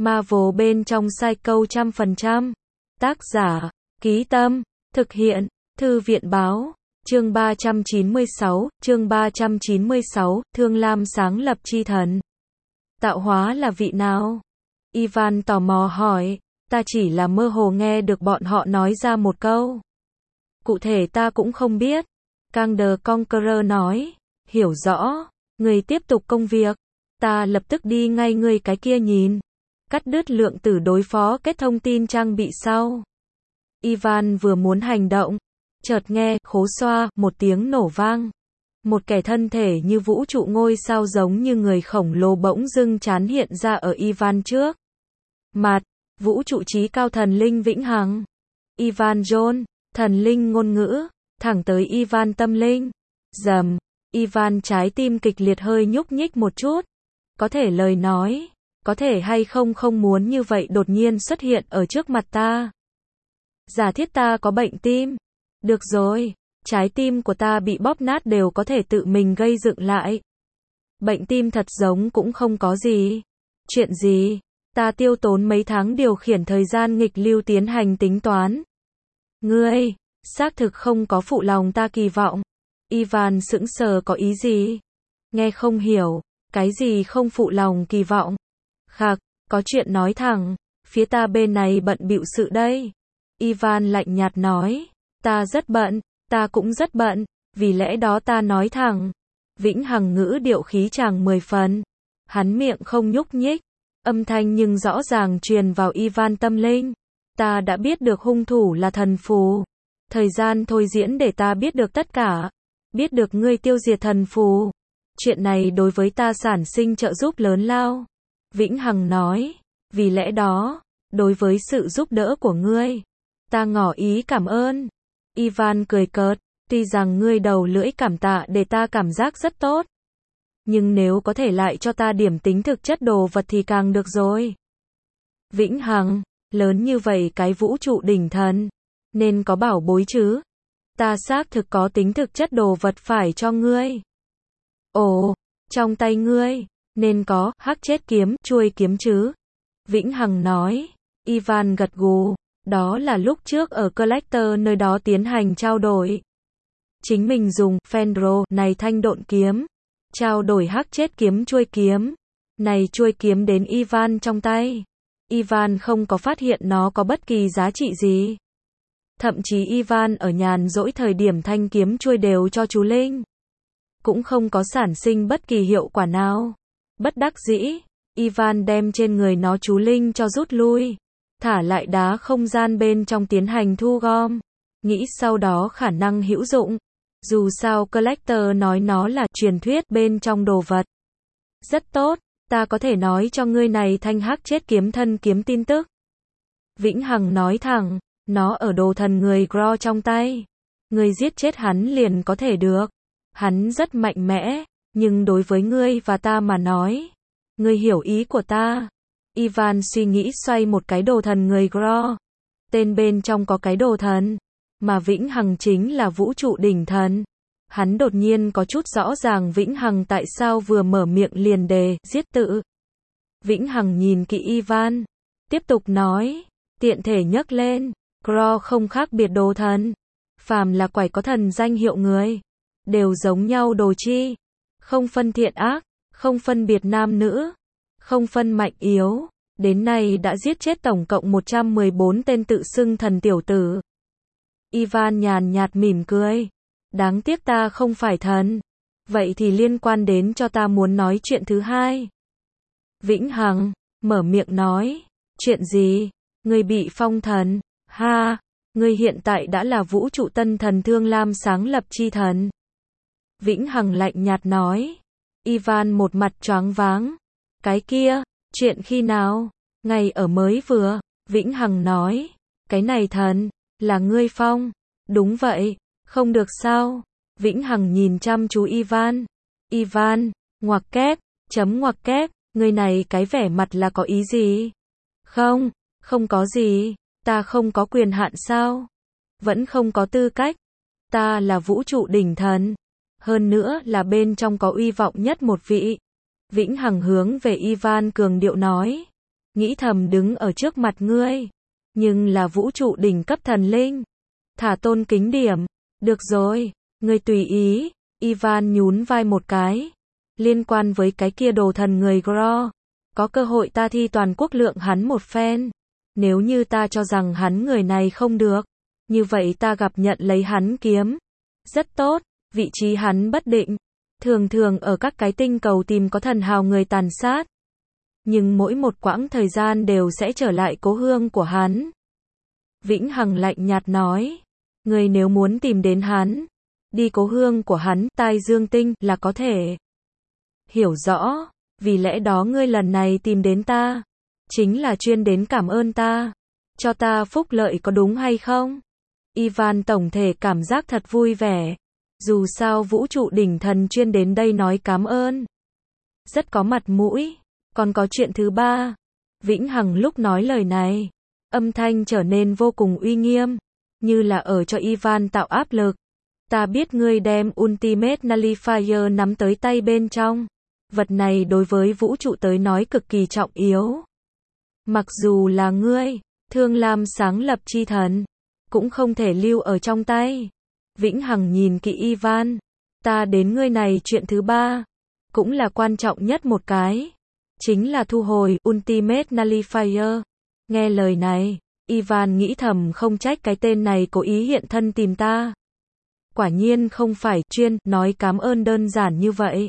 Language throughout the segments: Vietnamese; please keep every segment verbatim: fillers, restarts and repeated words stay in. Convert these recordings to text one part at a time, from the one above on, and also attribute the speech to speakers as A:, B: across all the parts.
A: Marvel bên trong sai câu trăm phần trăm. Tác giả, Ký Tâm, thực hiện, Thư viện Báo. Chương ba trăm chín mươi sáu, chương ba trăm chín mươi sáu, Thương Lam sáng lập chi thần. Tạo hóa là vị nào? Ivan tò mò hỏi, ta chỉ là mơ hồ nghe được bọn họ nói ra một câu. Cụ thể ta cũng không biết. Kang the Conqueror nói, hiểu rõ, người tiếp tục công việc, ta lập tức đi ngay người cái kia nhìn. Cắt đứt lượng tử đối phó kết thông tin trang bị sau. Ivan vừa muốn hành động, chợt nghe, khố xoa, một tiếng nổ vang. Một kẻ thân thể như vũ trụ ngôi sao giống như người khổng lồ bỗng dưng chán hiện ra ở Ivan trước. Mặt, vũ trụ trí cao thần linh vĩnh hằng. Ivan John, thần linh ngôn ngữ, thẳng tới Ivan tâm linh. Dầm, Ivan trái tim kịch liệt hơi nhúc nhích một chút. Có thể lời nói, có thể hay không không muốn như vậy đột nhiên xuất hiện ở trước mặt ta. Giả thiết ta có bệnh tim. Được rồi, trái tim của ta bị bóp nát đều có thể tự mình gây dựng lại. Bệnh tim thật giống cũng không có gì. Chuyện gì? Ta tiêu tốn mấy tháng điều khiển thời gian nghịch lưu tiến hành tính toán. Ngươi, xác thực không có phụ lòng ta kỳ vọng. Ivan sững sờ có ý gì? Nghe không hiểu, cái gì không phụ lòng kỳ vọng? Khạc, có chuyện nói thẳng, phía ta bên này bận bịu sự đây. Ivan lạnh nhạt nói, ta rất bận, ta cũng rất bận, vì lẽ đó ta nói thẳng. Vĩnh hằng ngữ điệu khí chàng mười phần. Hắn miệng không nhúc nhích, âm thanh nhưng rõ ràng truyền vào Ivan tâm linh. Ta đã biết được hung thủ là thần phù. Thời gian thôi diễn để ta biết được tất cả. Biết được ngươi tiêu diệt thần phù. Chuyện này đối với ta sản sinh trợ giúp lớn lao. Vĩnh hằng nói, vì lẽ đó, đối với sự giúp đỡ của ngươi, ta ngỏ ý cảm ơn. Ivan cười cợt, tuy rằng ngươi đầu lưỡi cảm tạ để ta cảm giác rất tốt. Nhưng nếu có thể lại cho ta điểm tính thực chất đồ vật thì càng được rồi. Vĩnh hằng, lớn như vậy cái vũ trụ đỉnh thần, nên có bảo bối chứ. Ta xác thực có tính thực chất đồ vật phải cho ngươi. Ồ, trong tay ngươi, nên có, hắc chết kiếm, chuôi kiếm chứ. Vĩnh hằng nói, Ivan gật gù, đó là lúc trước ở Collector nơi đó tiến hành trao đổi. Chính mình dùng, Fenro, này thanh độn kiếm, trao đổi hắc chết kiếm chuôi kiếm. Này chuôi kiếm đến Ivan trong tay. Ivan không có phát hiện nó có bất kỳ giá trị gì. Thậm chí Ivan ở nhàn rỗi thời điểm thanh kiếm chuôi đều cho chú Linh. Cũng không có sản sinh bất kỳ hiệu quả nào. Bất đắc dĩ, Ivan đem trên người nó chú Linh cho rút lui. Thả lại đá không gian bên trong tiến hành thu gom. Nghĩ sau đó khả năng hữu dụng. Dù sao Collector nói nó là truyền thuyết bên trong đồ vật. Rất tốt, ta có thể nói cho ngươi này thanh hắc chết kiếm thân kiếm tin tức. Vĩnh hằng nói thẳng, nó ở đồ thần người Gro trong tay. Ngươi giết chết hắn liền có thể được. Hắn rất mạnh mẽ, nhưng đối với ngươi và ta mà nói, ngươi hiểu ý của ta. Ivan suy nghĩ xoay một cái đồ thần người Gro. Tên bên trong có cái đồ thần, mà Vĩnh hằng chính là vũ trụ đỉnh thần. Hắn đột nhiên có chút rõ ràng Vĩnh hằng tại sao vừa mở miệng liền đề, giết tự. Vĩnh hằng nhìn kỹ Ivan, tiếp tục nói, tiện thể nhấc lên, Gro không khác biệt đồ thần. Phàm là quải có thần danh hiệu người, đều giống nhau đồ chi. Không phân thiện ác, không phân biệt nam nữ, không phân mạnh yếu. Đến nay đã giết chết tổng cộng một trăm mười bốn tên tự xưng thần tiểu tử. Ivan nhàn nhạt mỉm cười. Đáng tiếc ta không phải thần. Vậy thì liên quan đến cho ta muốn nói chuyện thứ hai. Vĩnh hằng, mở miệng nói. Chuyện gì? Ngươi bị phong thần. Ha, ngươi hiện tại đã là vũ trụ tân thần Thương Lam sáng lập chi thần. Vĩnh hằng lạnh nhạt nói. Ivan một mặt choáng váng. Cái kia, chuyện khi nào? Ngày ở mới vừa. Vĩnh hằng nói. Cái này thần, là ngươi phong. Đúng vậy, không được sao? Vĩnh hằng nhìn chăm chú Ivan. Ivan, ngoặc kép, chấm ngoặc kép, ngươi này cái vẻ mặt là có ý gì? Không, không có gì, ta không có quyền hạn sao? Vẫn không có tư cách. Ta là vũ trụ đỉnh thần. Hơn nữa là bên trong có uy vọng nhất một vị. Vĩnh hằng hướng về Ivan cường điệu nói. nghĩ thầm đứng ở trước mặt ngươi, nhưng là vũ trụ đỉnh cấp thần linh. Thả tôn kính điểm. Được rồi, ngươi tùy ý. Ivan nhún vai một cái. Liên quan với cái kia đồ thần người Gro, có cơ hội ta thi toàn quốc lượng hắn một phen. Nếu như ta cho rằng hắn người này không được, như vậy ta gặp nhận lấy hắn kiếm. Rất tốt, vị trí hắn bất định. Thường thường ở các cái tinh cầu tìm có thần hào người tàn sát. Nhưng mỗi một quãng thời gian đều sẽ trở lại cố hương của hắn. Vĩnh Hằng lạnh nhạt nói. Người nếu muốn tìm đến hắn, đi cố hương của hắn, Tai Dương Tinh, là có thể. Hiểu rõ, vì lẽ đó ngươi lần này tìm đến ta, chính là chuyên đến cảm ơn ta, cho ta phúc lợi có đúng hay không? Ivan tổng thể cảm giác thật vui vẻ. Dù sao vũ trụ đỉnh thần chuyên đến đây nói cảm ơn. Rất có mặt mũi. Còn có chuyện thứ ba. Vĩnh Hằng lúc nói lời này, âm thanh trở nên vô cùng uy nghiêm, như là ở cho Ivan tạo áp lực. Ta biết ngươi đem Ultimate Nullifier nắm tới tay bên trong. Vật này đối với vũ trụ tới nói cực kỳ trọng yếu. Mặc dù là ngươi, Thương Lam sáng lập chi thần, cũng không thể lưu ở trong tay. Vĩnh Hằng nhìn kỹ Ivan. Ta đến ngươi này chuyện thứ ba, cũng là quan trọng nhất một cái, chính là thu hồi Ultimate Nullifier. Nghe lời này, Ivan nghĩ thầm không trách cái tên này cố ý hiện thân tìm ta. Quả nhiên không phải chuyên nói cảm ơn đơn giản như vậy.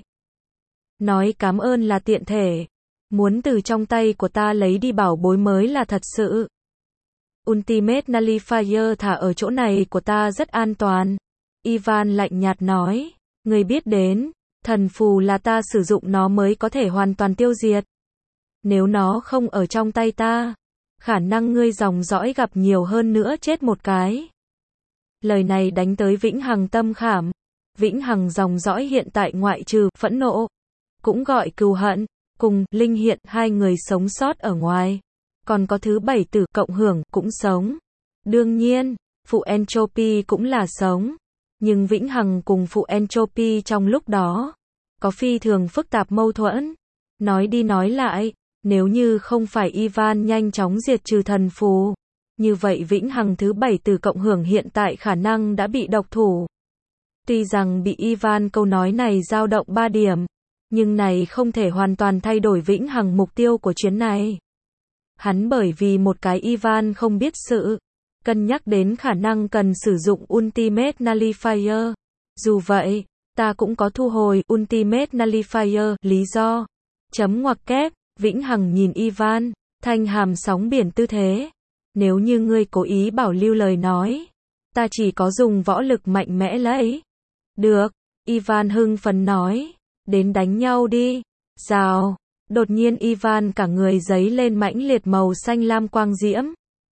A: Nói cảm ơn là tiện thể, muốn từ trong tay của ta lấy đi bảo bối mới là thật sự. Ultimate Nullifier thả ở chỗ này của ta rất an toàn. Ivan lạnh nhạt nói, người biết đến, thần phù là ta sử dụng nó mới có thể hoàn toàn tiêu diệt. Nếu nó không ở trong tay ta, khả năng ngươi dòng dõi gặp nhiều hơn nữa chết một cái. Lời này đánh tới Vĩnh Hằng tâm khảm. Vĩnh Hằng dòng dõi hiện tại ngoại trừ phẫn nộ, cũng gọi cừu hận, cùng Linh Hiện hai người sống sót ở ngoài. Còn có thứ bảy tử cộng hưởng cũng sống. Đương nhiên, phụ Entropy cũng là sống. Nhưng Vĩnh Hằng cùng phụ Entropy trong lúc đó có phi thường phức tạp mâu thuẫn. Nói đi nói lại, nếu như không phải Ivan nhanh chóng diệt trừ thần phù, như vậy Vĩnh Hằng thứ bảy từ cộng hưởng hiện tại khả năng đã bị độc thủ. Tuy rằng bị Ivan câu nói này dao động ba điểm, nhưng này không thể hoàn toàn thay đổi Vĩnh Hằng mục tiêu của chuyến này. Hắn bởi vì một cái Ivan không biết sự, cân nhắc đến khả năng cần sử dụng Ultimate Nullifier. Dù vậy, ta cũng có thu hồi Ultimate Nullifier, lý do. Chấm ngoặc kép, Vĩnh Hằng nhìn Ivan, thanh hàm sóng biển tư thế. Nếu như ngươi cố ý bảo lưu lời nói, ta chỉ có dùng võ lực mạnh mẽ lấy. Được, Ivan hưng phấn nói, đến đánh nhau đi. Rào, đột nhiên Ivan cả người giấy lên mãnh liệt màu xanh lam quang diễm.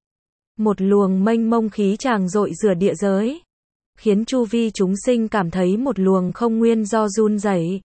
A: Một luồng mênh mông khí tràng dội rửa địa giới, khiến chu vi chúng sinh cảm thấy một luồng không nguyên do run rẩy.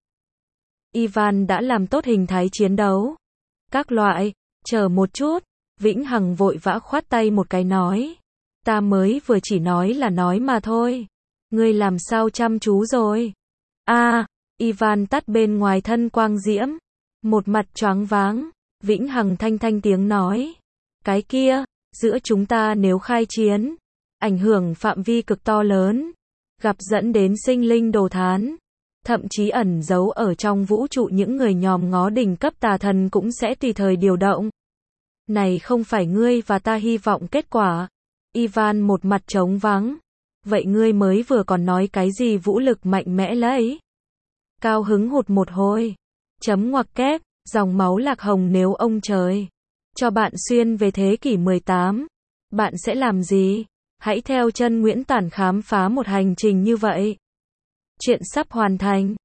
A: Ivan đã làm tốt hình thái chiến đấu. Các loại, chờ một chút, Vĩnh Hằng vội vã khoát tay một cái nói. Ta mới vừa chỉ nói là nói mà thôi. Ngươi làm sao chăm chú rồi? A, à, Ivan tắt bên ngoài thân quang diễm. Một mặt choáng váng, Vĩnh Hằng thanh thanh tiếng nói. Cái kia, giữa chúng ta nếu khai chiến, ảnh hưởng phạm vi cực to lớn, gặp dẫn đến sinh linh đồ thán, thậm chí ẩn giấu ở trong vũ trụ những người nhòm ngó đỉnh cấp tà thần cũng sẽ tùy thời điều động. Này không phải ngươi và ta hy vọng kết quả. Ivan một mặt trống vắng. Vậy ngươi mới vừa còn nói cái gì vũ lực mạnh mẽ lấy? Cao hứng hụt một hồi. Chấm ngoặc kép, dòng máu lạc hồng nếu ông trời cho bạn xuyên về thế kỷ mười tám, bạn sẽ làm gì? Hãy theo chân Nguyễn Tản khám phá một hành trình như vậy. Chuyện sắp hoàn thành.